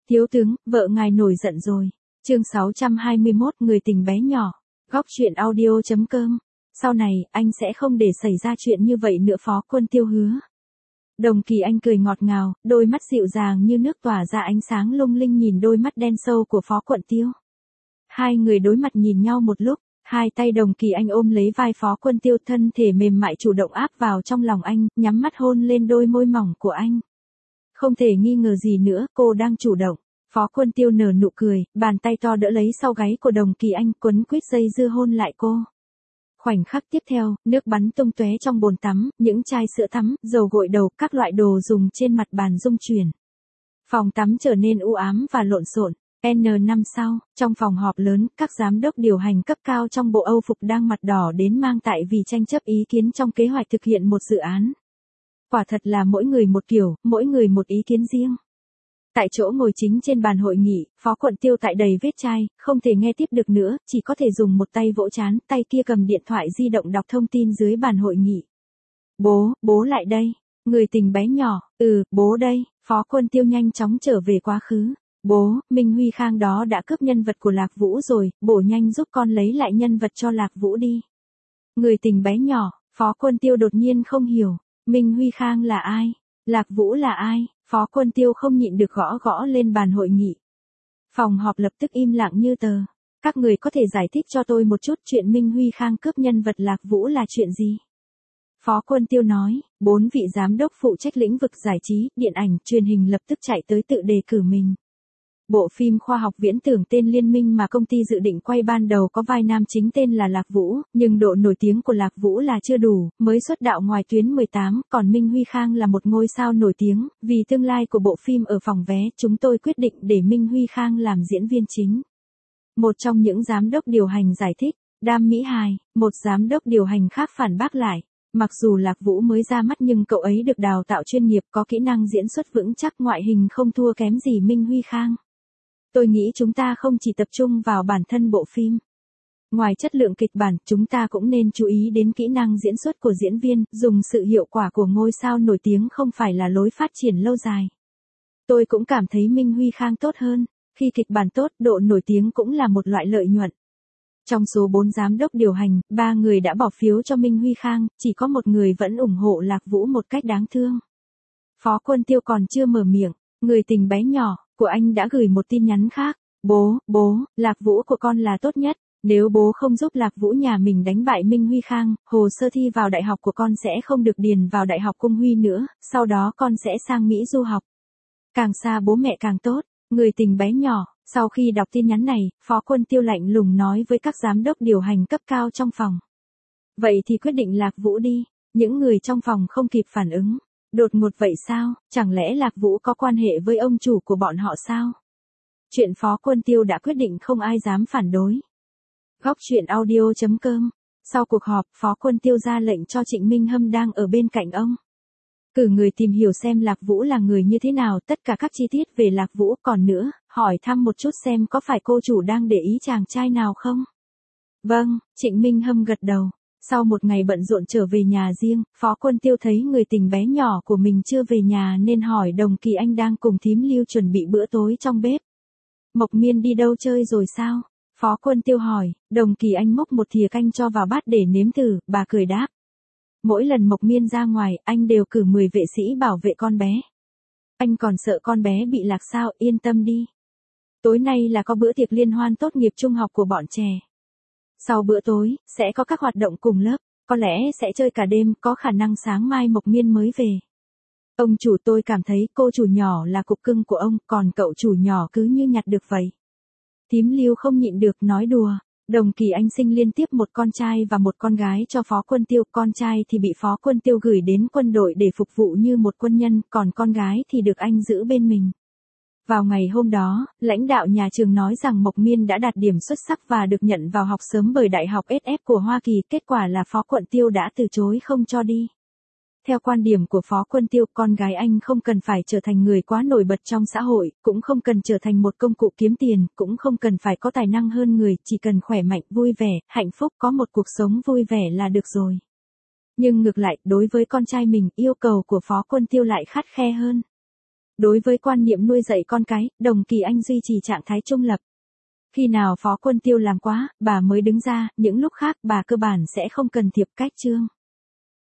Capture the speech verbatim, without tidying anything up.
Thiếu tướng, vợ ngài nổi giận rồi. Chương sáu trăm hai mươi mốt, người tình bé nhỏ. Góc truyện audio chấm com. Sau này, anh sẽ không để xảy ra chuyện như vậy nữa, Phó Quân Tiêu hứa. Đồng Kỳ Anh cười ngọt ngào, đôi mắt dịu dàng như nước tỏa ra ánh sáng lung linh nhìn đôi mắt đen sâu của Phó Quân Tiêu. Hai người đối mặt nhìn nhau một lúc, hai tay Đồng Kỳ Anh ôm lấy vai Phó Quân Tiêu, thân thể mềm mại chủ động áp vào trong lòng anh, nhắm mắt hôn lên đôi môi mỏng của anh. Không thể nghi ngờ gì nữa, cô đang chủ động. Phó Quân Tiêu nở nụ cười, bàn tay to đỡ lấy sau gáy của Đồng Kỳ Anh, quấn quýt dây dưa hôn lại cô. Khoảnh khắc tiếp theo, nước bắn tung tóe trong bồn tắm, những chai sữa tắm, dầu gội đầu, các loại đồ dùng trên mặt bàn rung chuyển. Phòng tắm trở nên u ám và lộn xộn. N năm sau, trong phòng họp lớn, các giám đốc điều hành cấp cao trong bộ Âu phục đang mặt đỏ đến mang tại vì tranh chấp ý kiến trong kế hoạch thực hiện một dự án. Quả thật là mỗi người một kiểu, mỗi người một ý kiến riêng. Tại chỗ ngồi chính trên bàn hội nghị, Phó Quân Tiêu tại đầy vết chai, không thể nghe tiếp được nữa, chỉ có thể dùng một tay vỗ trán, tay kia cầm điện thoại di động đọc thông tin dưới bàn hội nghị. Bố, bố lại đây. Người tình bé nhỏ, ừ, bố đây. Phó Quân Tiêu nhanh chóng trở về quá khứ. Bố, Minh Huy Khang đó đã cướp nhân vật của Lạc Vũ rồi, bố nhanh giúp con lấy lại nhân vật cho Lạc Vũ đi. Người tình bé nhỏ, Phó Quân Tiêu đột nhiên không hiểu. Minh Huy Khang là ai? Lạc Vũ là ai? Phó Quân Tiêu không nhịn được gõ gõ lên bàn hội nghị. Phòng họp lập tức im lặng như tờ. Các người có thể giải thích cho tôi một chút chuyện Minh Huy Khang cướp nhân vật Lạc Vũ là chuyện gì? Phó Quân Tiêu nói, bốn vị giám đốc phụ trách lĩnh vực giải trí, điện ảnh, truyền hình lập tức chạy tới tự đề cử mình. Bộ phim khoa học viễn tưởng tên Liên Minh mà công ty dự định quay ban đầu có vai nam chính tên là Lạc Vũ, nhưng độ nổi tiếng của Lạc Vũ là chưa đủ, mới xuất đạo ngoài tuyến mười tám, còn Minh Huy Khang là một ngôi sao nổi tiếng, vì tương lai của bộ phim ở phòng vé, chúng tôi quyết định để Minh Huy Khang làm diễn viên chính. Một trong những giám đốc điều hành giải thích, Đam Mỹ Hài, một giám đốc điều hành khác phản bác lại. Mặc dù Lạc Vũ mới ra mắt nhưng cậu ấy được đào tạo chuyên nghiệp, có kỹ năng diễn xuất vững chắc, ngoại hình không thua kém gì Minh Huy Khang. Tôi nghĩ chúng ta không chỉ tập trung vào bản thân bộ phim. Ngoài chất lượng kịch bản, chúng ta cũng nên chú ý đến kỹ năng diễn xuất của diễn viên, dùng sự hiệu quả của ngôi sao nổi tiếng không phải là lối phát triển lâu dài. Tôi cũng cảm thấy Minh Huy Khang tốt hơn, khi kịch bản tốt, độ nổi tiếng cũng là một loại lợi nhuận. Trong số bốn giám đốc điều hành, ba người đã bỏ phiếu cho Minh Huy Khang, chỉ có một người vẫn ủng hộ Lạc Vũ một cách đáng thương. Phó Quân Tiêu còn chưa mở miệng, người tình bé nhỏ của anh đã gửi một tin nhắn khác. Bố, bố, Lạc Vũ của con là tốt nhất. Nếu bố không giúp Lạc Vũ nhà mình đánh bại Minh Huy Khang, hồ sơ thi vào đại học của con sẽ không được điền vào Đại học Cung Huy nữa, sau đó con sẽ sang Mỹ du học. Càng xa bố mẹ càng tốt. Người tình bé nhỏ, sau khi đọc tin nhắn này, Phó Quân Tiêu lạnh lùng nói với các giám đốc điều hành cấp cao trong phòng. Vậy thì quyết định Lạc Vũ đi. Những người trong phòng không kịp phản ứng. Đột ngột vậy sao, chẳng lẽ Lạc Vũ có quan hệ với ông chủ của bọn họ sao? Chuyện Phó Quân Tiêu đã quyết định, không ai dám phản đối. Góc truyện audio chấm com. Sau cuộc họp, Phó Quân Tiêu ra lệnh cho Trịnh Minh Hâm đang ở bên cạnh ông. Cử người tìm hiểu xem Lạc Vũ là người như thế nào, tất cả các chi tiết về Lạc Vũ, còn nữa, hỏi thăm một chút xem có phải cô chủ đang để ý chàng trai nào không? Vâng, Trịnh Minh Hâm gật đầu. Sau một ngày bận rộn trở về nhà riêng, Phó Quân Tiêu thấy người tình bé nhỏ của mình chưa về nhà nên hỏi Đồng Kỳ Anh đang cùng thím Lưu chuẩn bị bữa tối trong bếp. Mộc Miên đi đâu chơi rồi sao? Phó Quân Tiêu hỏi. Đồng Kỳ Anh múc một thìa canh cho vào bát để nếm thử, bà cười đáp. Mỗi lần Mộc Miên ra ngoài, anh đều cử mười vệ sĩ bảo vệ con bé. Anh còn sợ con bé bị lạc sao, yên tâm đi. Tối nay là có bữa tiệc liên hoan tốt nghiệp trung học của bọn trẻ. Sau bữa tối, sẽ có các hoạt động cùng lớp, có lẽ sẽ chơi cả đêm, có khả năng sáng mai Mộc Miên mới về. Ông chủ, tôi cảm thấy cô chủ nhỏ là cục cưng của ông, còn cậu chủ nhỏ cứ như nhặt được vậy. Thím Lưu không nhịn được nói đùa. Đồng Kỳ Anh sinh liên tiếp một con trai và một con gái cho Phó Quân Tiêu, con trai thì bị Phó Quân Tiêu gửi đến quân đội để phục vụ như một quân nhân, còn con gái thì được anh giữ bên mình. Vào ngày hôm đó, lãnh đạo nhà trường nói rằng Mộc Miên đã đạt điểm xuất sắc và được nhận vào học sớm bởi Đại học ét ép của Hoa Kỳ, kết quả là Phó Quân Tiêu đã từ chối không cho đi. Theo quan điểm của Phó Quân Tiêu, con gái anh không cần phải trở thành người quá nổi bật trong xã hội, cũng không cần trở thành một công cụ kiếm tiền, cũng không cần phải có tài năng hơn người, chỉ cần khỏe mạnh, vui vẻ, hạnh phúc, có một cuộc sống vui vẻ là được rồi. Nhưng ngược lại, đối với con trai mình, yêu cầu của Phó Quân Tiêu lại khắt khe hơn. Đối với quan niệm nuôi dạy con cái, Đồng Kỳ Anh duy trì trạng thái trung lập. Khi nào Phó Quân Tiêu làm quá, bà mới đứng ra, những lúc khác bà cơ bản sẽ không cần thiệp cách chương.